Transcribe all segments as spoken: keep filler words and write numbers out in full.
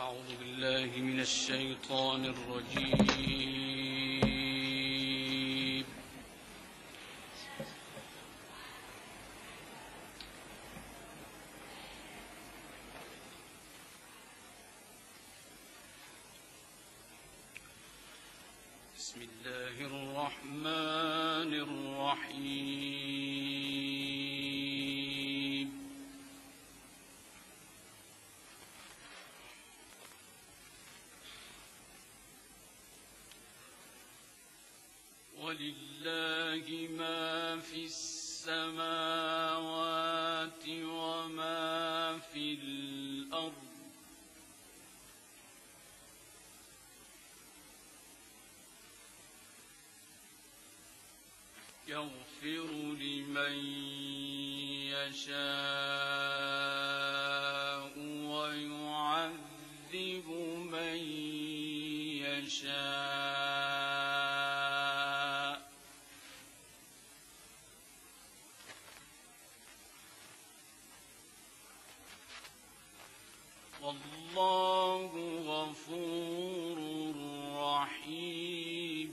أعوذ بالله من الشيطان الرجيم. بسم الله الرحمن الرحيم. ولله ما في السماوات وما في الأرض يغفر لمن يشاء ويعذب من يشاء والله غفور رحيم.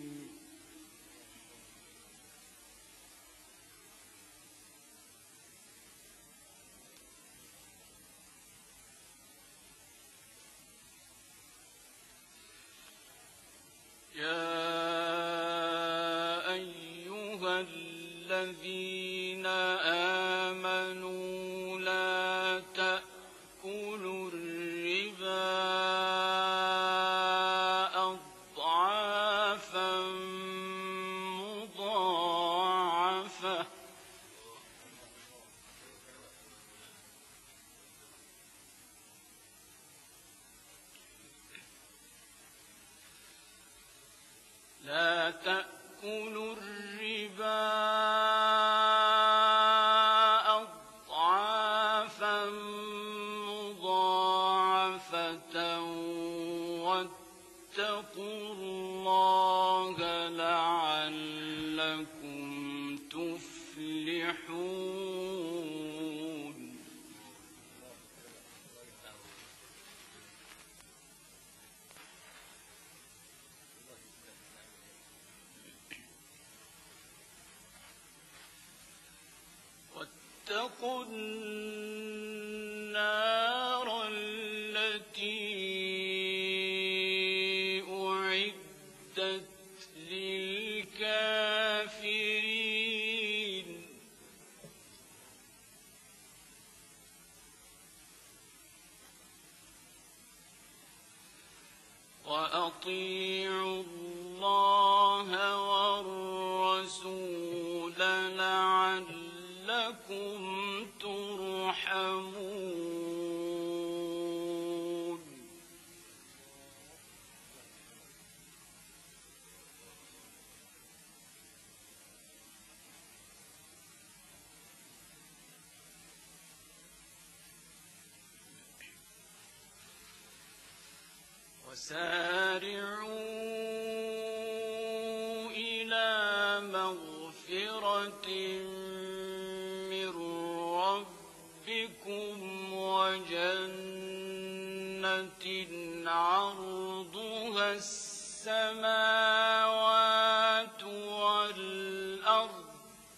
يا أيها الذين آمنوا لا تأكلوا الربا أضعافا مضاعفة لا تأكلوا الربا أضعافا مضاعفة واتقوا الله لعلكم تفلحون. واتقوا النار التي أعدت للكافرين وأطيعوا الله والرسول لعلكم ترحمون. وسارعوا إلى مغفرة من ربكم وجنة عرضها السماوات والأرض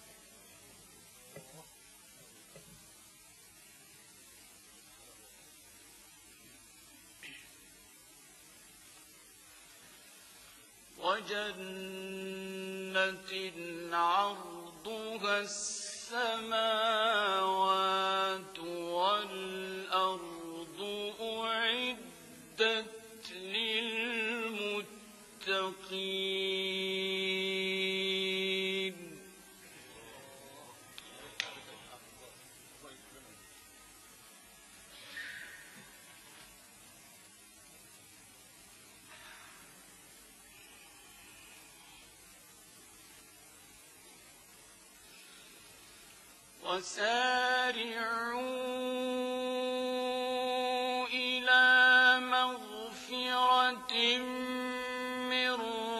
وجنة عرضها السماوات والأرض أعدت للمتقين. وسارعوا إلى مغفرة من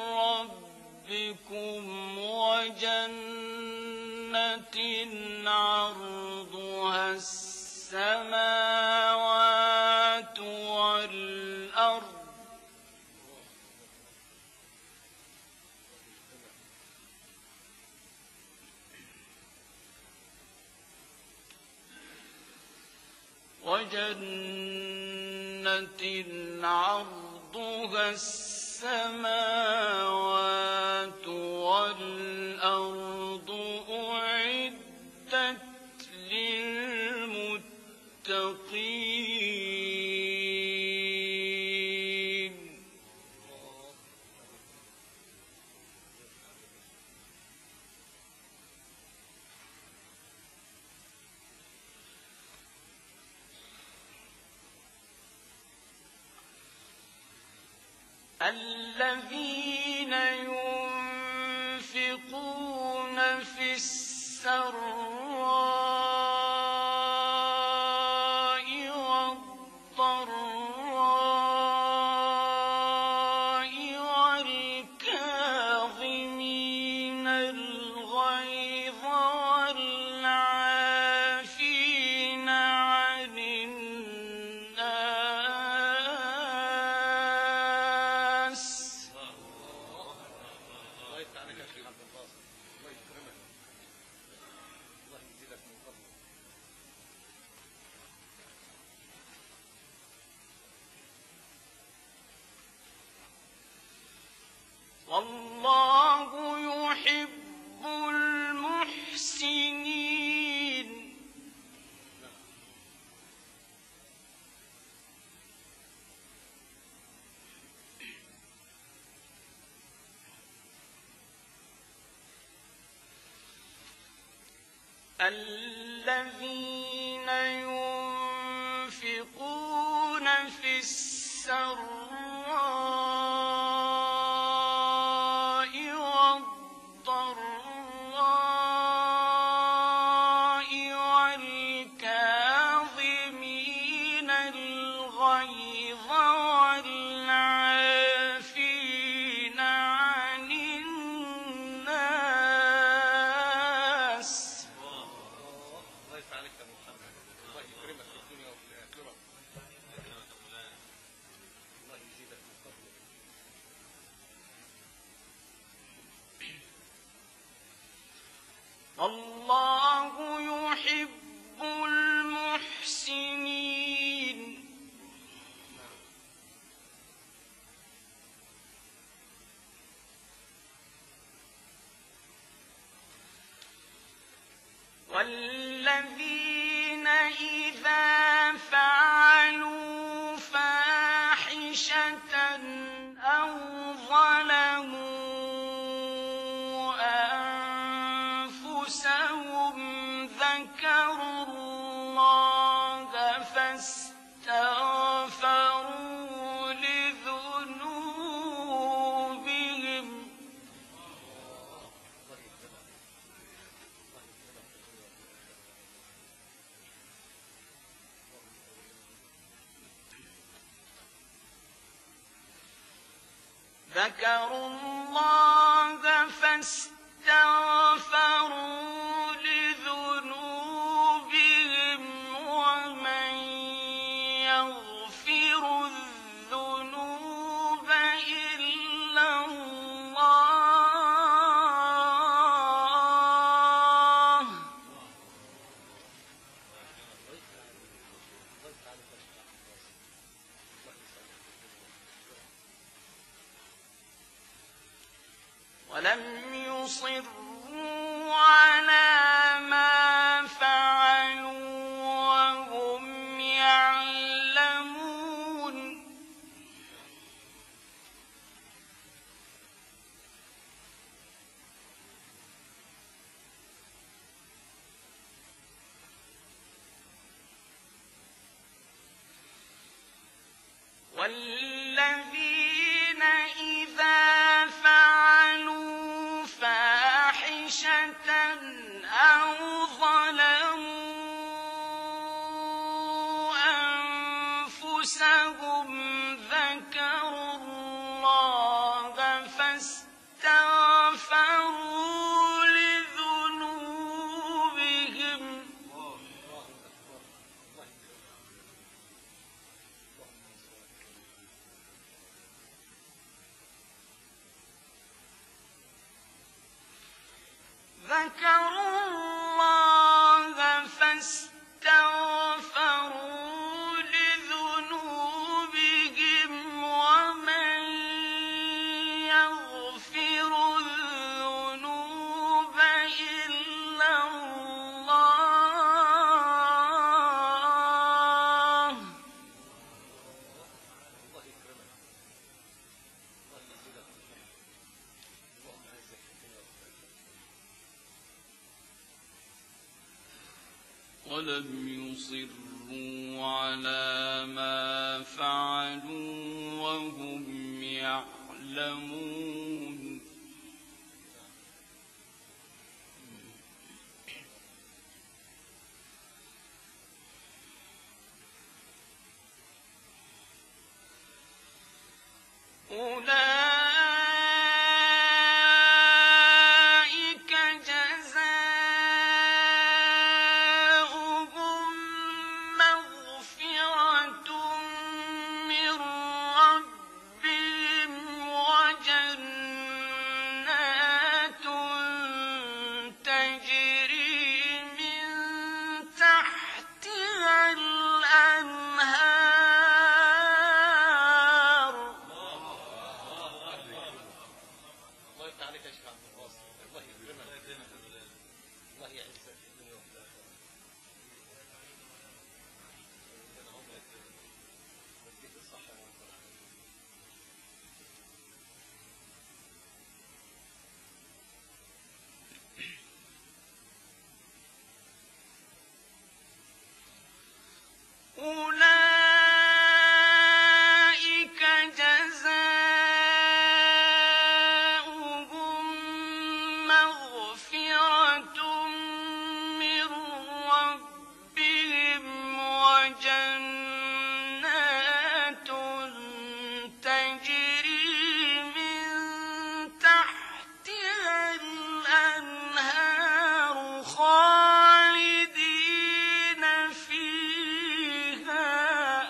ربكم وجنة عرضها السماوات والأرض وجنة عرضها السماوات والأرض أعدت للمتقين الذين ينفقون في السراء والضراء والكاظمين الغيظ والعافين عن الناس والله يحب المحسنين الذين ينفقون في السراء والضراء والكاظمين الغيظ والعافين عن الناس الله يفتح عليك يا محمد. الله يكرمك في الدنيا وفي الآخرة. الله يزيدك من فضله. والله يحب المحسنين والذين إذا فعلوا فاحشة أو ظلموا أنفسهم ذكروا الله فاستغفروا لذنوبهم ذكروا الله فاستغفروا لذنوبهم ومن يغفر الذنوب إلا الله ولم يصروا على ما فعلوا وهم يعلمون والذين إذا فعلوا فاحشة أو ظلموا أنفسهم ذكروا الله فاستغفروا لذنوبهم ذكروا الله فاستغفروا ولم يصروا على ما فعلوا وهم يعلمون أولئك جزاؤهم مغفرة من ربهم وجنات تجري من تحتها الأنهار الله يفتح عليك يا شيخ عبد الواصل، الله يكرمك، الله يعزك في الدنيا والآخرة. يديك الصحة والبركة. أولئك جزاؤهم مغفرة من ربهم وجنات تجري من تحتها الأنهار خالدين فيها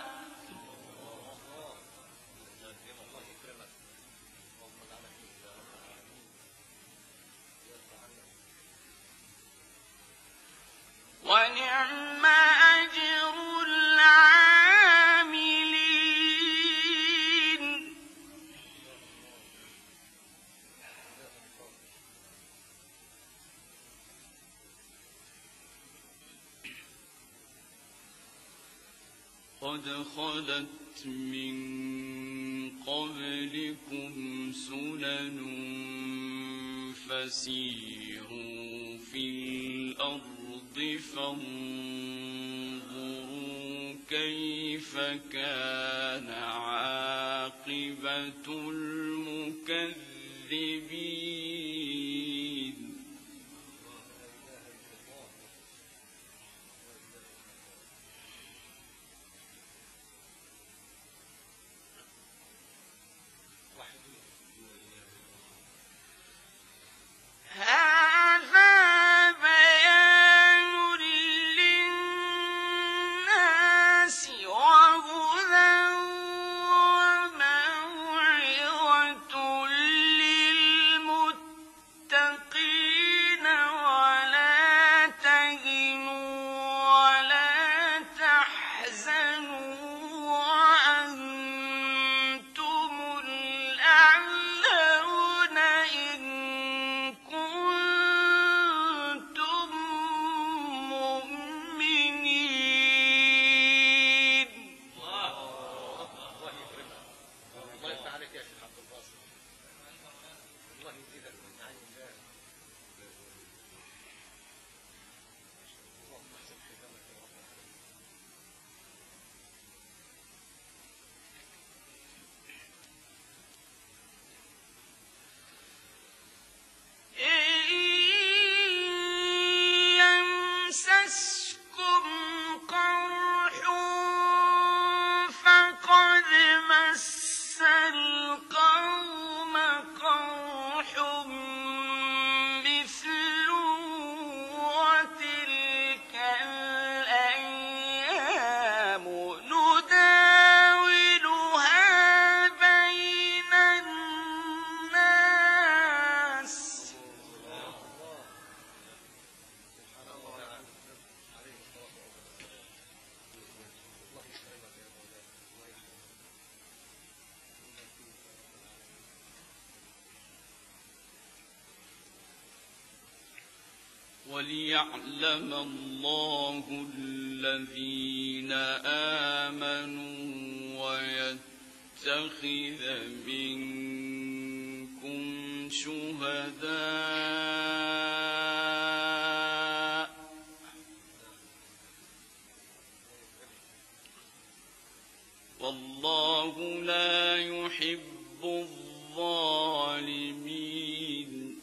الله يكرمك، اللهم اجعلك منهم يا رب العالمين. يرضى عنك. ونعم أجر العاملين قد خلت من قبلكم سنن فسيروا في الأرض فانظروا كيف كان عاقبة المكذبين هذا بيان للناس وهدى وموعظة للمتقين ولا تهنوا ولا تحزنوا وأنتم الأعلون إن كنتم مؤمنين الله يكرمك، الله يفتح عليك يا شيخ عبد الواصل، الله يزيدك من نعيم الله. اللهم احسن ختامك يا رب العالمين. إن يمسسكم قرح فقد مس القوم قرح مثله وتلك الأيام نداولها بين الناس سبحان الله عليه الصلاة والسلام. الله يكرمك يا مولانا، الله يحفظك. وليعلم الله الذين آمنوا ويتخذ منكم شهداء والله لا يحب الظالمين.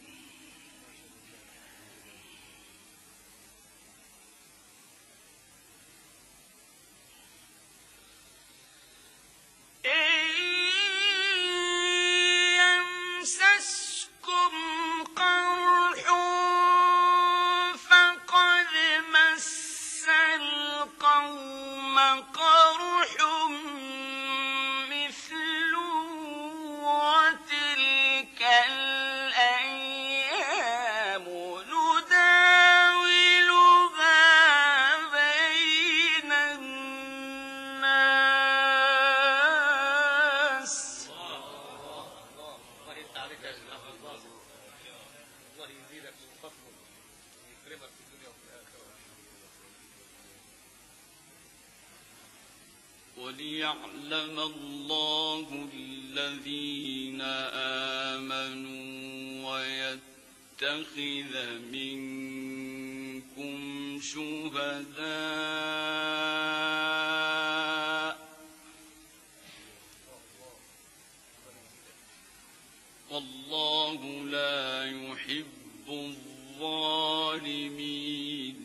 وليعلم الله الذين آمنوا ويتخذ منكم شهداء والله لا يحب الظالمين.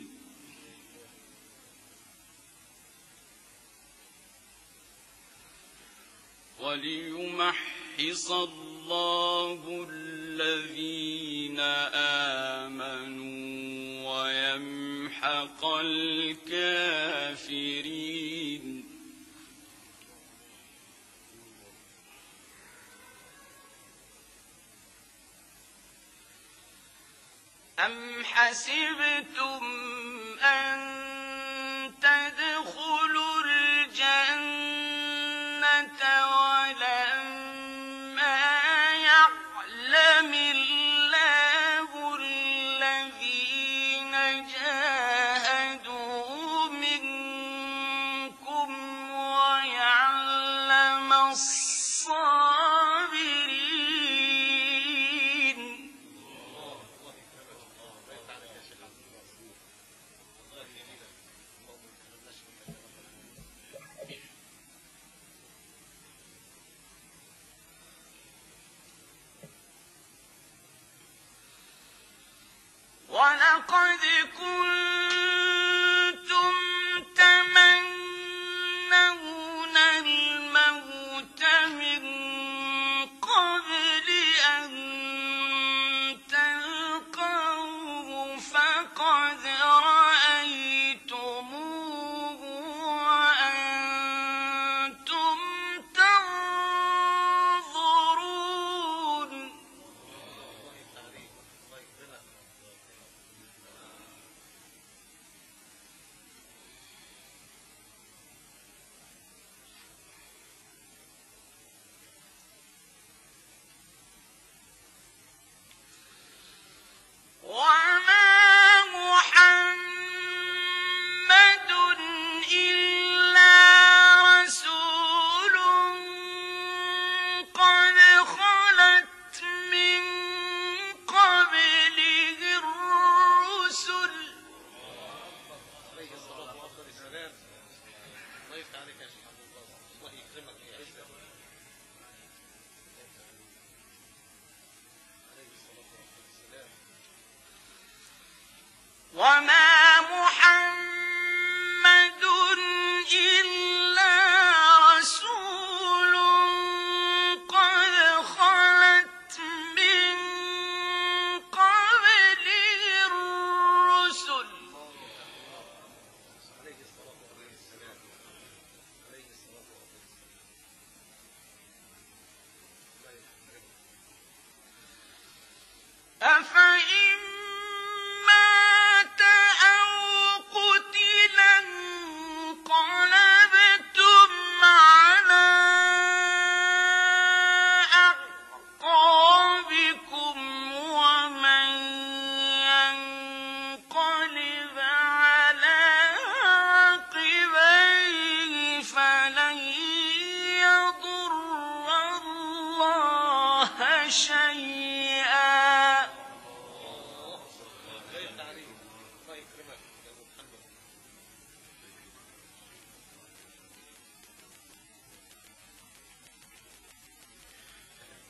وليمحص الله الذين آمنوا ويمحق الكافرين. أم حسبتم أن تدخلوا الجنة ولما يعلم الله الذين جاهدوا منكم ويعلم الصابرين. ولقد كنتم تمنون الموت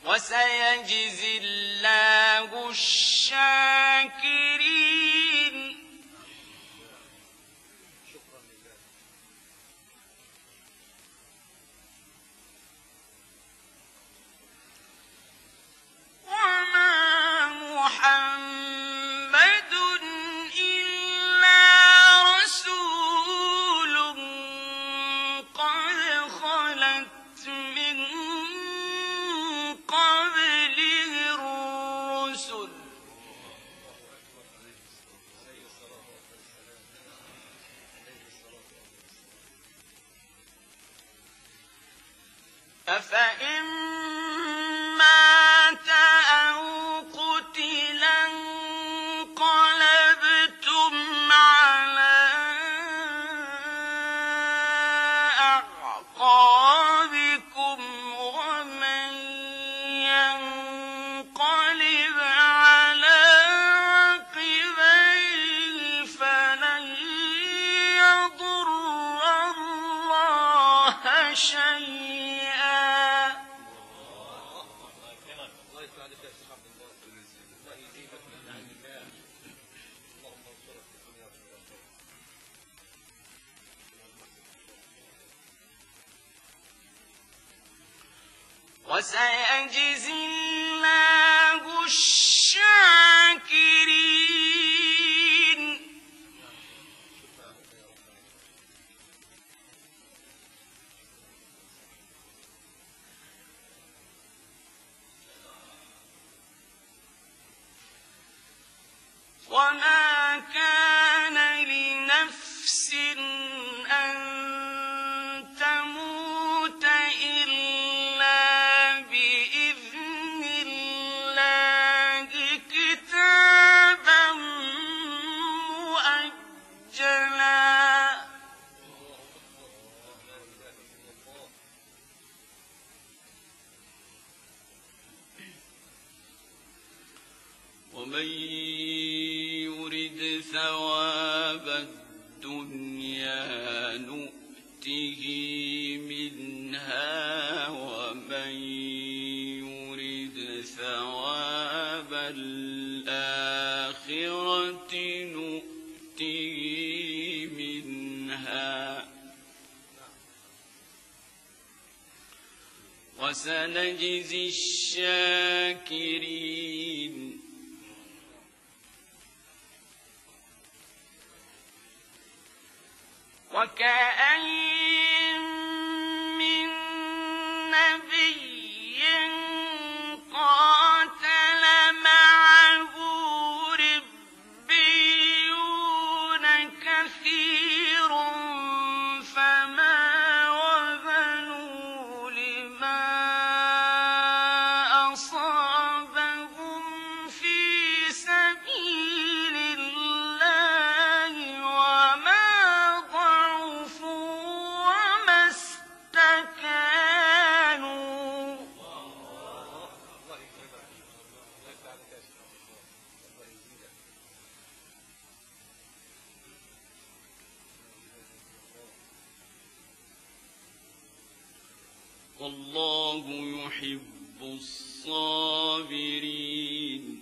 وسيجزي الله الشاكرين. شكرا لله. وما محمد إلا رسول قد خلت من قبله الرسل أفإن مات أو قتلا انقلبتم على أعقابكم ومن ينقلب على عقبيه فلن يضر الله شيئا. الله يفتح عليك يا شيخ عبد الله. الله يزيدك من نعم الله. اللهم انصرك في الدنيا وفي الآخرة. وسيجزي الله الشاكرين. وما كان لنفس أن تموت إلا بإذن الله كتابا مؤجلا. ومن يرد ثواب الدنيا نؤته منها ومن يرد ثواب الآخرة نؤته منها وسنجزي الشاكرين. وكأين من نبي قاتل معه ربيون كثير فما وهنوا لما أصابهم في سبيل الله وما والله يحب الصابرين.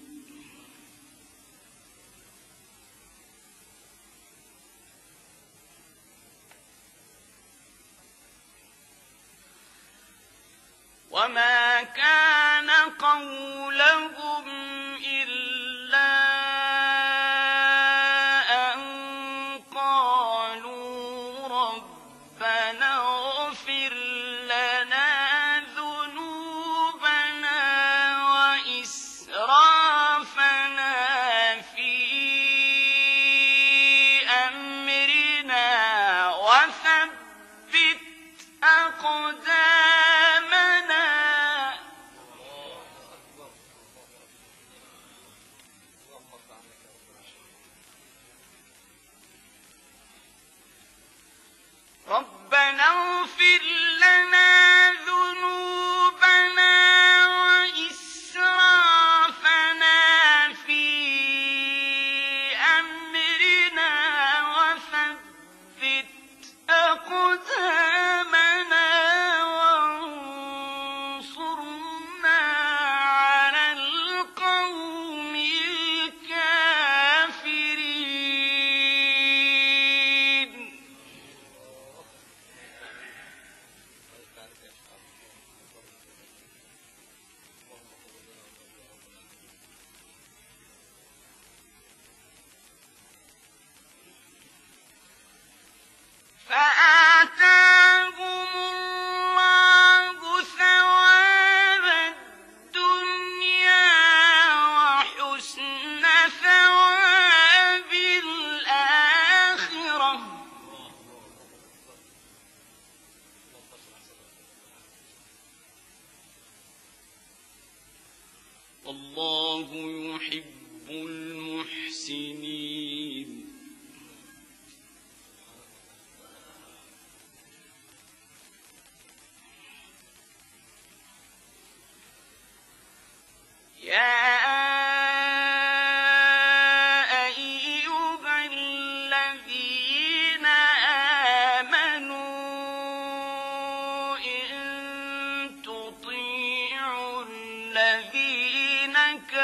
وما كان قولهم إلا أن قالوا ربنا اغفر لنا ذنوبنا وإسرافنا في أمرنا وثبت أقدامنا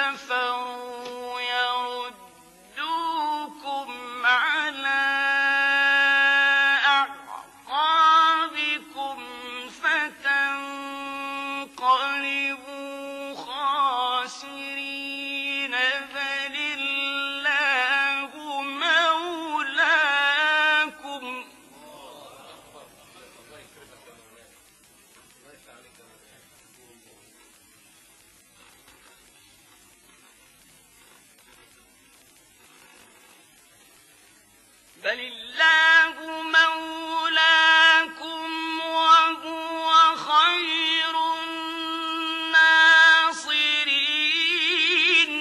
كفروا يردوكم على أعقابكم فتنقلبوا خاسرين بل الله مولاكم بل الله مولاكم وهو خير الناصرين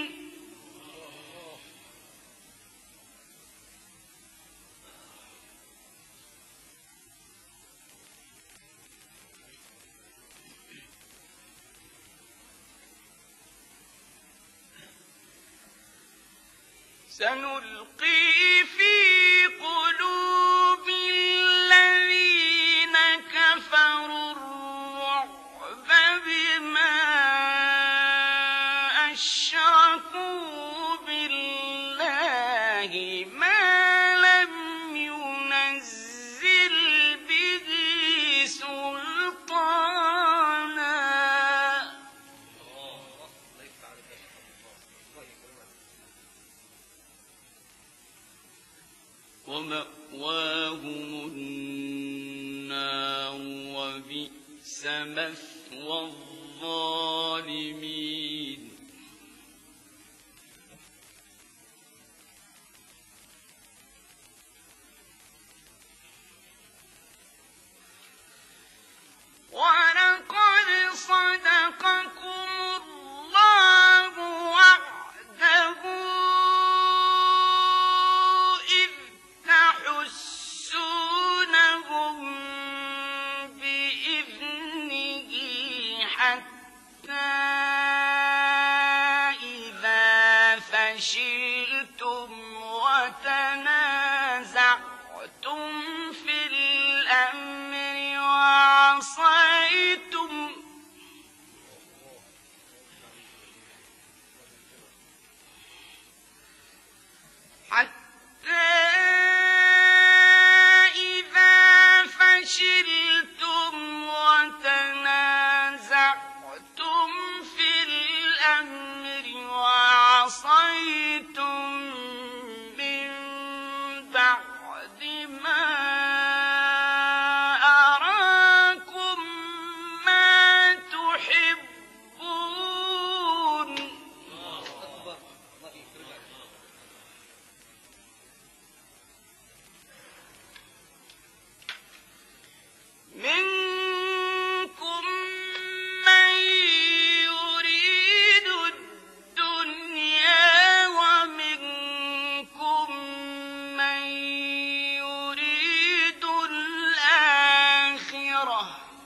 سنلقي في قلوب الذين كفروا الرعب بما أشركوا بالله ما لم ينزل به سلطانا ومأواهم النار وبئس مثوى الظالمين ولقد صدقكم الله وعده إذ تحسونهم بإذنه حتى إذا فشلتم وتنازعتم في الأمر وعصيتم حتى إذا فشلتم وتنازعتم في الأمر وعصيتم من بعد ما أراكم ما تحبون منكم من يريد الدنيا ومنكم من يريد الآخرة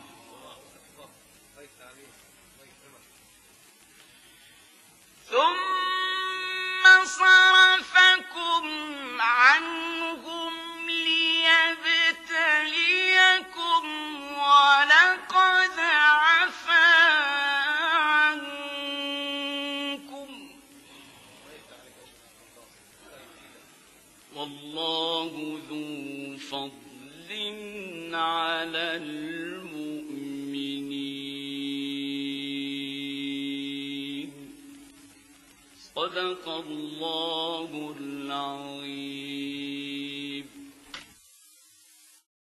ثم صرفكم عنهم ليبتليكم ولقد عفا عنكم والله ذو فضل على المؤمنين صدق الله العظيم